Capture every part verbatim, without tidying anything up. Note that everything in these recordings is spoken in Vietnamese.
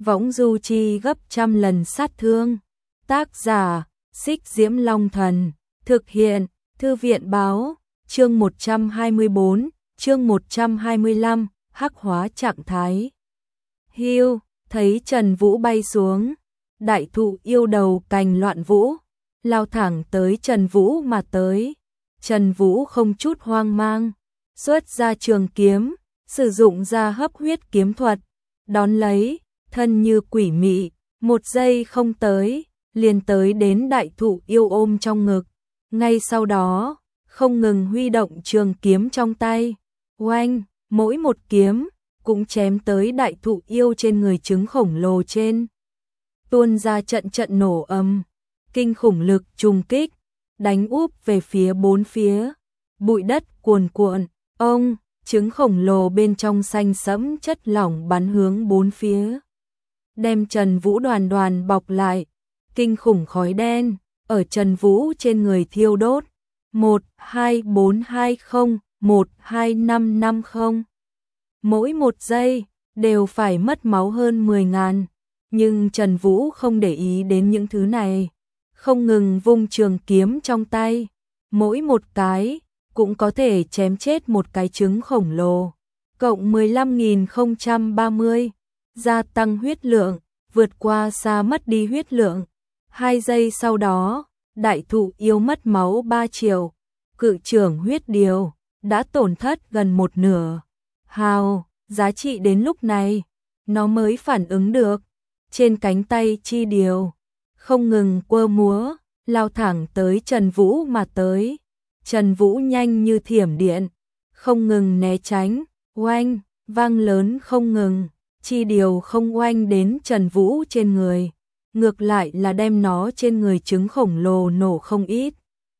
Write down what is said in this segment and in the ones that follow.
võng du chi gấp trăm lần sát thương. Tác giả, Xích Diễm Long Thần, thực hiện, Thư viện Báo, chương một trăm hai mươi bốn, chương một trăm hai mươi lăm, hắc hóa trạng thái. Hiu, thấy Trần Vũ bay xuống, đại thụ yêu đầu cành loạn vũ, lao thẳng tới Trần Vũ mà tới. Trần Vũ không chút hoang mang, xuất ra trường kiếm, sử dụng ra hấp huyết kiếm thuật, đón lấy, thân như quỷ mị, một giây không tới, liền tới đến đại thụ yêu ôm trong ngực. Ngay sau đó, không ngừng huy động trường kiếm trong tay, oanh, mỗi một kiếm cũng chém tới đại thụ yêu trên người trứng khổng lồ trên. Tuôn ra trận trận nổ âm, kinh khủng lực trùng kích, đánh úp về phía bốn phía, bụi đất cuồn cuộn, ông, trứng khổng lồ bên trong xanh sẫm chất lỏng bắn hướng bốn phía, đem Trần Vũ đoàn đoàn bọc lại, kinh khủng khói đen ở Trần Vũ trên người thiêu đốt. một hai bốn hai không, một hai năm năm không. Mỗi một giây đều phải mất máu hơn mười ngàn, nhưng Trần Vũ không để ý đến những thứ này, không ngừng vung trường kiếm trong tay, mỗi một cái cũng có thể chém chết một cái trứng khổng lồ. Cộng mười lăm nghìn không trăm ba mươi, gia tăng huyết lượng, vượt qua xa mất đi huyết lượng. Hai giây sau đó, đại thụ yêu mất máu ba triệu, cự trưởng huyết điều đã tổn thất gần một nửa. Hào, giá trị đến lúc này, nó mới phản ứng được. Trên cánh tay chi điều, không ngừng quơ múa, lao thẳng tới Trần Vũ mà tới. Trần Vũ nhanh như thiểm điện, không ngừng né tránh, oanh, vang lớn không ngừng, chi điều không oanh đến Trần Vũ trên người, ngược lại là đem nó trên người trứng khổng lồ nổ không ít.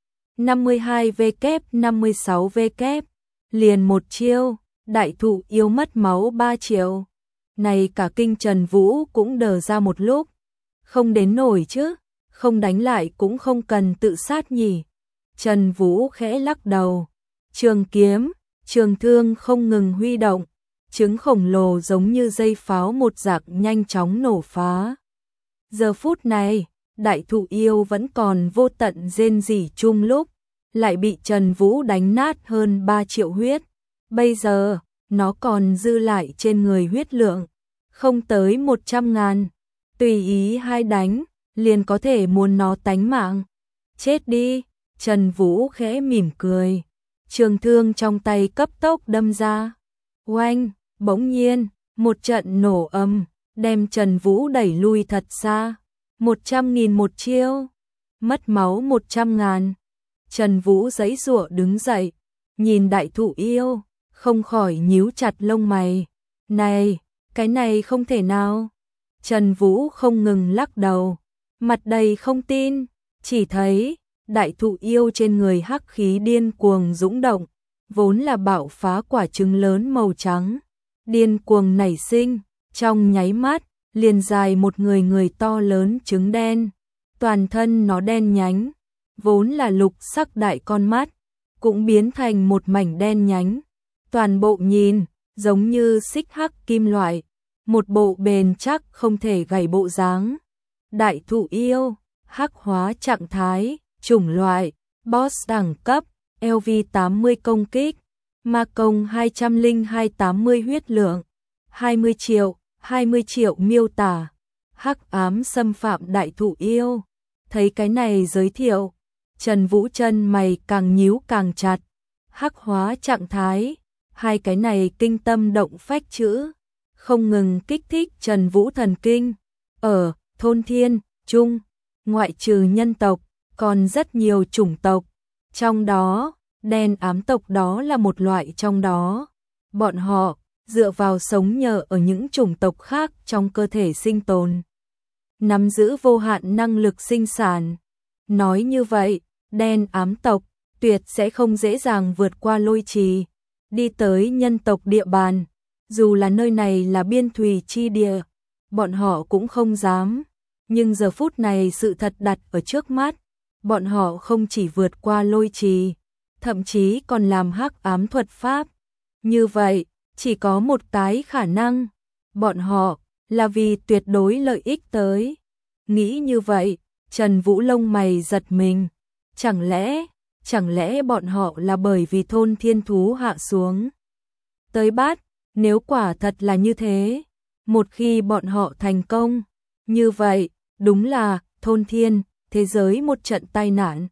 năm mươi hai V kép năm mươi sáu V kép, liền một chiêu, đại thụ yêu mất máu ba triệu. Này cả kinh Trần Vũ cũng đờ ra một lúc, không đến nổi chứ, không đánh lại cũng không cần tự sát nhỉ. Trần Vũ khẽ lắc đầu, trường kiếm, trường thương không ngừng huy động, trứng khổng lồ giống như dây pháo một dạng nhanh chóng nổ phá. Giờ phút này, đại thụ yêu vẫn còn vô tận rên rỉ chung lúc, lại bị Trần Vũ đánh nát hơn ba triệu huyết. Bây giờ, nó còn dư lại trên người huyết lượng, không tới một trăm ngàn. Tùy ý hai đánh, liền có thể muốn nó tánh mạng. Chết đi, Trần Vũ khẽ mỉm cười. Trường thương trong tay cấp tốc đâm ra. Oanh, bỗng nhiên, một trận nổ âm, đem Trần Vũ đẩy lui thật xa. Một trăm nghìn một chiêu, mất máu một trăm ngàn. Trần Vũ giãy giụa đứng dậy, nhìn đại thụ yêu, không khỏi nhíu chặt lông mày. Này, cái này không thể nào. Trần Vũ không ngừng lắc đầu, mặt đầy không tin, chỉ thấy đại thụ yêu trên người hắc khí điên cuồng dũng động, vốn là bạo phá quả trứng lớn màu trắng, điên cuồng nảy sinh, trong nháy mắt, liền dài một người người to lớn trứng đen, toàn thân nó đen nhánh, vốn là lục sắc đại con mắt, cũng biến thành một mảnh đen nhánh, toàn bộ nhìn, giống như xích hắc kim loại, một bộ bền chắc không thể gãy bộ dáng. Đại thụ yêu, hắc hóa trạng thái, chủng loại, boss đẳng cấp, L V tám mươi công kích, ma công hai trăm lẻ hai tám mươi huyết lượng, hai mươi triệu, hai mươi triệu miêu tả, hắc ám xâm phạm đại thụ yêu. Thấy cái này giới thiệu, Trần Vũ chân mày càng nhíu càng chặt, hắc hóa trạng thái, hai cái này kinh tâm động phách chữ, không ngừng kích thích Trần Vũ thần kinh. Ở thôn thiên, trung, ngoại trừ nhân tộc, còn rất nhiều chủng tộc, trong đó, đen ám tộc đó là một loại trong đó. Bọn họ, dựa vào sống nhờ ở những chủng tộc khác trong cơ thể sinh tồn, nắm giữ vô hạn năng lực sinh sản. Nói như vậy, đen ám tộc, tuyệt sẽ không dễ dàng vượt qua lôi trì, đi tới nhân tộc địa bàn. Dù là nơi này là biên thùy chi địa, bọn họ cũng không dám. Nhưng giờ phút này sự thật đặt ở trước mắt, bọn họ không chỉ vượt qua lôi trì, thậm chí còn làm hắc ám thuật pháp. Như vậy, chỉ có một cái khả năng, bọn họ là vì tuyệt đối lợi ích tới. Nghĩ như vậy, Trần Vũ lông mày giật mình. Chẳng lẽ, chẳng lẽ bọn họ là bởi vì thôn thiên thú hạ xuống tới bát, nếu quả thật là như thế, một khi bọn họ thành công, như vậy, đúng là thôn thiên, thế giới một trận tai nạn.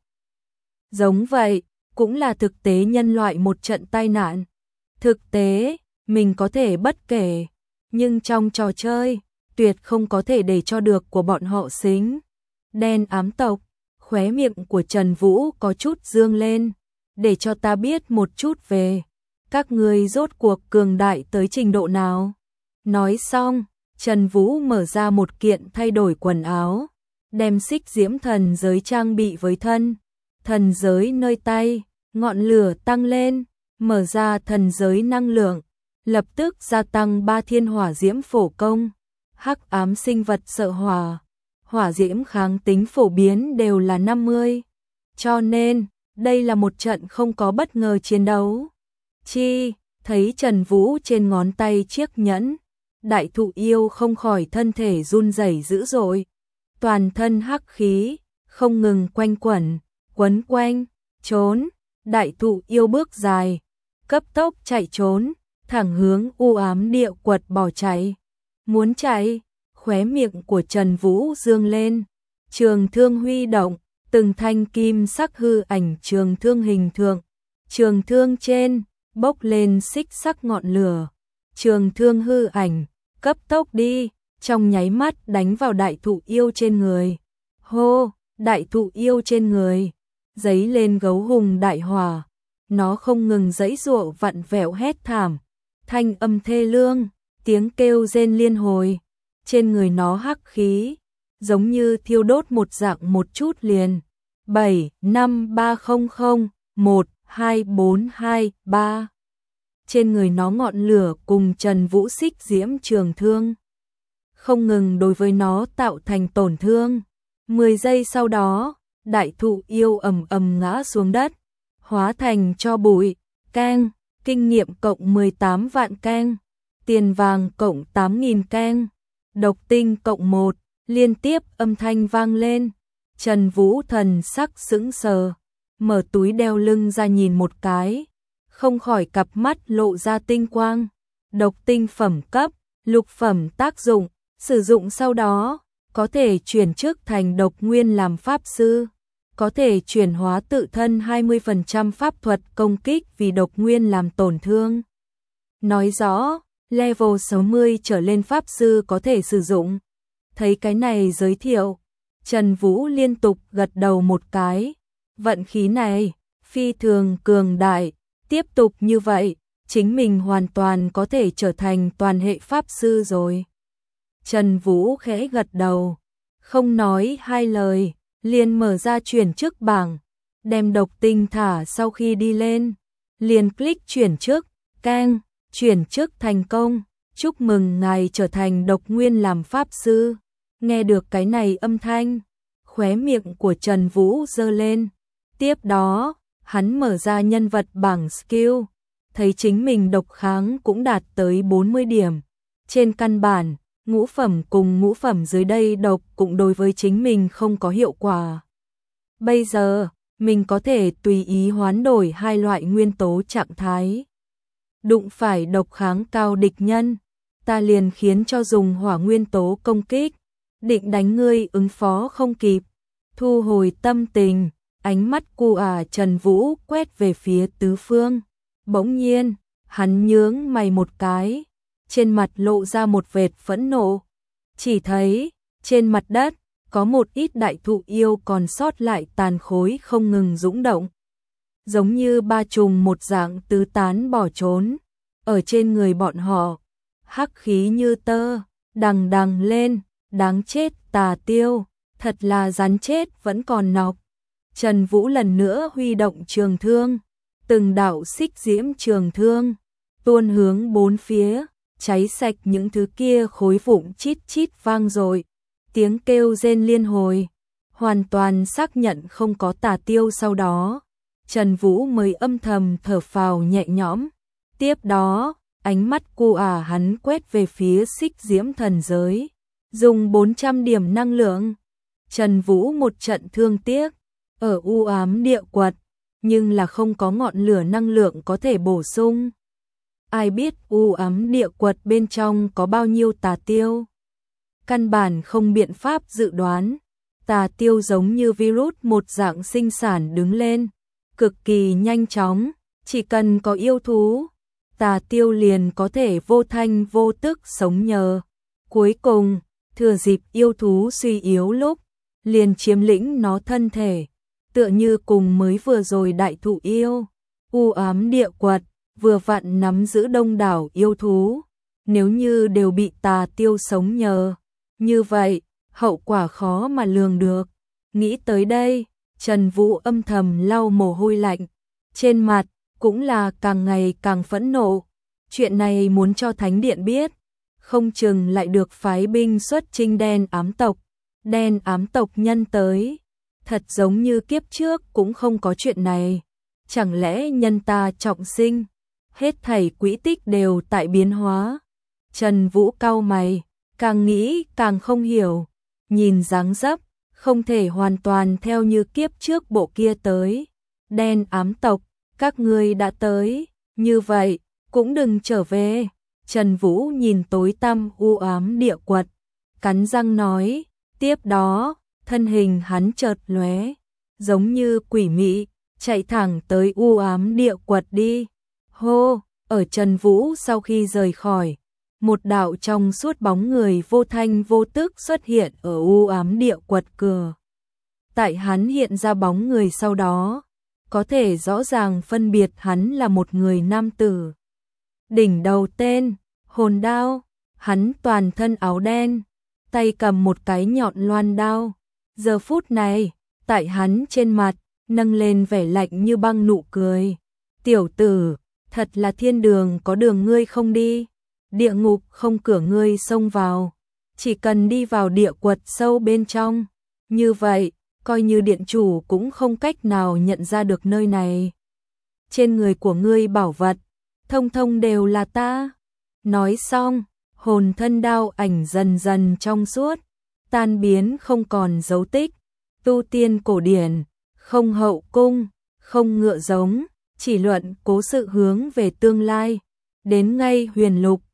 Giống vậy, cũng là thực tế nhân loại một trận tai nạn. Thực tế, mình có thể bất kể, nhưng trong trò chơi, tuyệt không có thể để cho được của bọn họ xính. Đen ám tộc, khóe miệng của Trần Vũ có chút dương lên, để cho ta biết một chút về các ngươi rốt cuộc cường đại tới trình độ nào. Nói xong, Trần Vũ mở ra một kiện thay đổi quần áo, đem xích diễm thần giới trang bị với thân. Thần giới nơi tay, ngọn lửa tăng lên, mở ra thần giới năng lượng, lập tức gia tăng ba thiên hỏa diễm phổ công. Hắc ám sinh vật sợ hỏa, hỏa diễm kháng tính phổ biến đều là năm mươi. Cho nên, đây là một trận không có bất ngờ chiến đấu. Chi, thấy Trần Vũ trên ngón tay chiếc nhẫn, đại thụ yêu không khỏi thân thể run rẩy dữ dội. Toàn thân hắc khí, không ngừng quanh quẩn, quấn quanh, trốn, đại thụ yêu bước dài, cấp tốc chạy trốn, thẳng hướng u ám địa quật bỏ chạy. Muốn chạy, khóe miệng của Trần Vũ dương lên, trường thương huy động, từng thanh kim sắc hư ảnh trường thương hình thượng, trường thương trên, bốc lên xích sắc ngọn lửa, trường thương hư ảnh, cấp tốc đi, trong nháy mắt đánh vào đại thụ yêu trên người. Hô, đại thụ yêu trên người, giấy lên gấu hùng đại hỏa, nó không ngừng giãy giụa vặn vẹo hét thảm, thanh âm thê lương, tiếng kêu rên liên hồi, trên người nó hắc khí, giống như thiêu đốt một dạng một chút liền. bảy, năm, ba không không, một, hai, bốn, hai, ba. Trên người nó ngọn lửa cùng Trần Vũ xích diễm trường thương, không ngừng đối với nó tạo thành tổn thương. mười giây sau đó, đại thụ yêu ầm ầm ngã xuống đất, hóa thành cho bụi. Keng, kinh nghiệm cộng mười tám vạn keng, tiền vàng cộng tám nghìn keng, độc tinh cộng một, liên tiếp âm thanh vang lên. Trần Vũ thần sắc sững sờ, mở túi đeo lưng ra nhìn một cái, không khỏi cặp mắt lộ ra tinh quang. Độc tinh phẩm cấp, lục phẩm tác dụng, sử dụng sau đó, có thể chuyển chức thành độc nguyên làm pháp sư, có thể chuyển hóa tự thân hai mươi phần trăm pháp thuật công kích vì độc nguyên làm tổn thương. Nói rõ, level sáu mươi trở lên pháp sư có thể sử dụng. Thấy cái này giới thiệu, Trần Vũ liên tục gật đầu một cái. Vận khí này, phi thường cường đại, tiếp tục như vậy, chính mình hoàn toàn có thể trở thành toàn hệ pháp sư rồi. Trần Vũ khẽ gật đầu, không nói hai lời, liền mở ra chuyển chức bảng, đem độc tinh thả sau khi đi lên, liền click chuyển chức, keng, chuyển chức thành công, chúc mừng ngài trở thành độc nguyên làm pháp sư. Nghe được cái này âm thanh, khóe miệng của Trần Vũ giơ lên, tiếp đó, hắn mở ra nhân vật bảng skill, thấy chính mình độc kháng cũng đạt tới bốn mươi điểm. Trên căn bản, ngũ phẩm cùng ngũ phẩm dưới đây độc cũng đối với chính mình không có hiệu quả. Bây giờ, mình có thể tùy ý hoán đổi hai loại nguyên tố trạng thái. Đụng phải độc kháng cao địch nhân, ta liền khiến cho dùng hỏa nguyên tố công kích, định đánh ngươi ứng phó không kịp. Thu hồi tâm tình, ánh mắt cu à Trần Vũ quét về phía tứ phương. Bỗng nhiên, hắn nhướng mày một cái, trên mặt lộ ra một vệt phẫn nộ. Chỉ thấy, trên mặt đất, có một ít đại thụ yêu còn sót lại tàn khối không ngừng dũng động. Giống như ba trùng một dạng tứ tán bỏ trốn. Ở trên người bọn họ, hắc khí như tơ, đằng đằng lên, đáng chết tà tiêu, thật là rắn chết vẫn còn nọc. Trần Vũ lần nữa huy động trường thương, từng đạo xích diễm trường thương, tuôn hướng bốn phía, cháy sạch những thứ kia khối vụn chít chít vang dội, tiếng kêu rên liên hồi, hoàn toàn xác nhận không có tà tiêu. Sau đó, Trần Vũ mới âm thầm thở phào nhẹ nhõm, tiếp đó, ánh mắt cu ả hắn quét về phía xích diễm thần giới, dùng bốn trăm điểm năng lượng. Trần Vũ một trận thương tiếc, ở u ám địa quật, nhưng là không có ngọn lửa năng lượng có thể bổ sung. Ai biết u ám địa quật bên trong có bao nhiêu tà tiêu? Căn bản không biện pháp dự đoán. Tà tiêu giống như virus một dạng sinh sản đứng lên, cực kỳ nhanh chóng, chỉ cần có yêu thú, tà tiêu liền có thể vô thanh vô tức sống nhờ. Cuối cùng, thừa dịp yêu thú suy yếu lúc, liền chiếm lĩnh nó thân thể, tựa như cùng mới vừa rồi đại thụ yêu. U ám địa quật, vừa vặn nắm giữ đông đảo yêu thú, nếu như đều bị tà tiêu sống nhờ, như vậy, hậu quả khó mà lường được. Nghĩ tới đây, Trần Vũ âm thầm lau mồ hôi lạnh, trên mặt cũng là càng ngày càng phẫn nộ. Chuyện này muốn cho Thánh Điện biết, không chừng lại được phái binh xuất chinh đen ám tộc. Đen ám tộc nhân tới, thật giống như kiếp trước cũng không có chuyện này. Chẳng lẽ nhân ta trọng sinh, hết thảy quỹ tích đều tại biến hóa? Trần Vũ cau mày, càng nghĩ càng không hiểu, nhìn dáng dấp, không thể hoàn toàn theo như kiếp trước bộ kia tới. Đen ám tộc, các ngươi đã tới, như vậy, cũng đừng trở về. Trần Vũ nhìn tối tăm u ám địa quật, cắn răng nói, tiếp đó, thân hình hắn chợt lóe, giống như quỷ mị, chạy thẳng tới u ám địa quật đi. Hô, ở Trần Vũ sau khi rời khỏi, một đạo trong suốt bóng người vô thanh vô tức xuất hiện ở u ám địa quật cửa. Tại hắn hiện ra bóng người sau đó, có thể rõ ràng phân biệt hắn là một người nam tử. Đỉnh đầu tên, hồn đao, hắn toàn thân áo đen, tay cầm một cái nhọn loan đao. Giờ phút này, tại hắn trên mặt, nâng lên vẻ lạnh như băng nụ cười. Tiểu tử, thật là thiên đường có đường ngươi không đi, địa ngục không cửa ngươi xông vào. Chỉ cần đi vào địa quật sâu bên trong, như vậy, coi như điện chủ cũng không cách nào nhận ra được nơi này. Trên người của ngươi bảo vật, thông thông đều là ta. Nói xong, hồn thân đao ảnh dần dần trong suốt, tan biến không còn dấu tích. Tu tiên cổ điển, không hậu cung, không ngựa giống, chỉ luận cố sự hướng về tương lai. Đến ngay huyền lục,